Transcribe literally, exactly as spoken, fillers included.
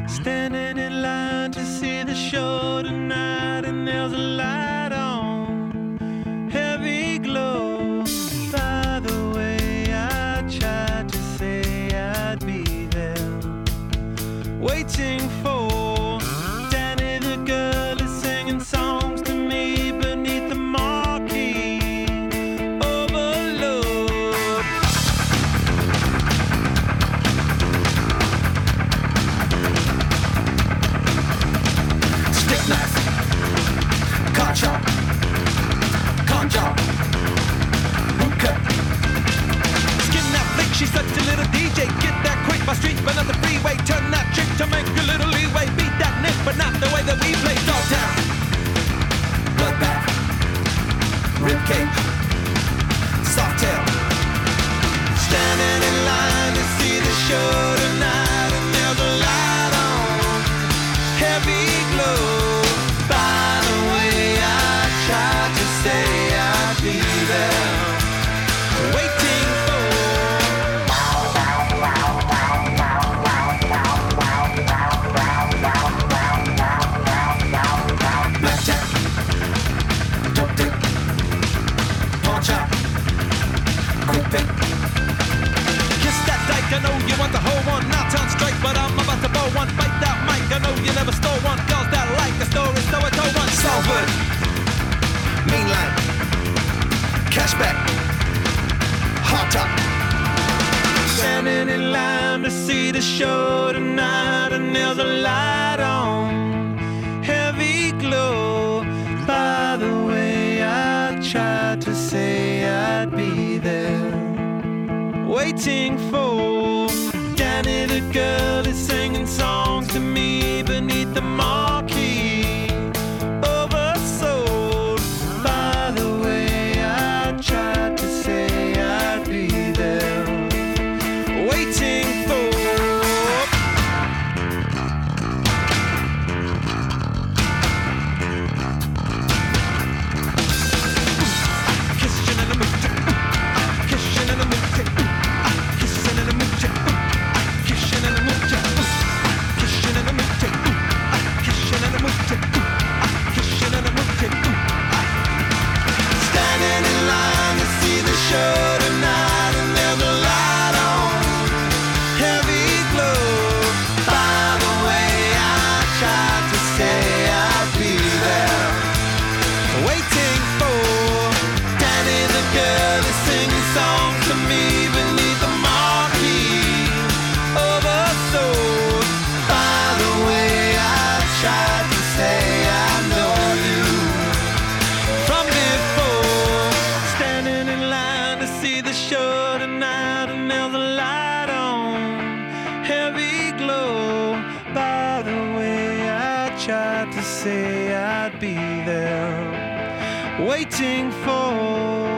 Standing in line to see the show tonight, and there's a light on, heavy glow. By the way, I tried to say I'd be there, waiting for Danny the girl is singing songs to me beneath the marquee. Overload. Stick knife, car chop, con job, boot cut. Skin that flick, she's such a little D J. Get that quick, my street, but not the freeway. Turn that chick to make a little leeway. Beat that nick, but not the way that we play. Dogtown, bloodbath, ribcage, soft tail. Standing in line to see the show tonight, and there's a light on, heavy glow. By the way, I tried to say I'd be there, waiting for blackjack, dope dick, pawn chop, quick pick. Kiss that dyke, I know you want the whole one. Now turn straight, but I'm about to bow one. Bite that mic, I know you never stole one. Girls that like the story, so I told one. Salford, mean line, cashback, hot top. Standing in line to see the show tonight, and there's a light on, heavy glow. By the way, I tried to say I'd be there, waiting for Danny the girl is singing songs to me beneath the marquee. Oversold. By the way, I tried to say I'd be there, waiting for kissing in the mood, kissing in the mood, kissing in the mood, kissing in the mood, kissing in the mood, kissing in the mood, kissing in the mood. Standing in line to see the show tonight, and there's a light on, heavy glow. By the way, I tried to say I'd be there, waiting for Danny the girl is singing songs to me beneath the marquee. Oversold. By the way, I tried to say I know you from before. Standing in line to see the show tonight, and there's a light on, heavy glow. By the way, I tried to say I'd be there, waiting for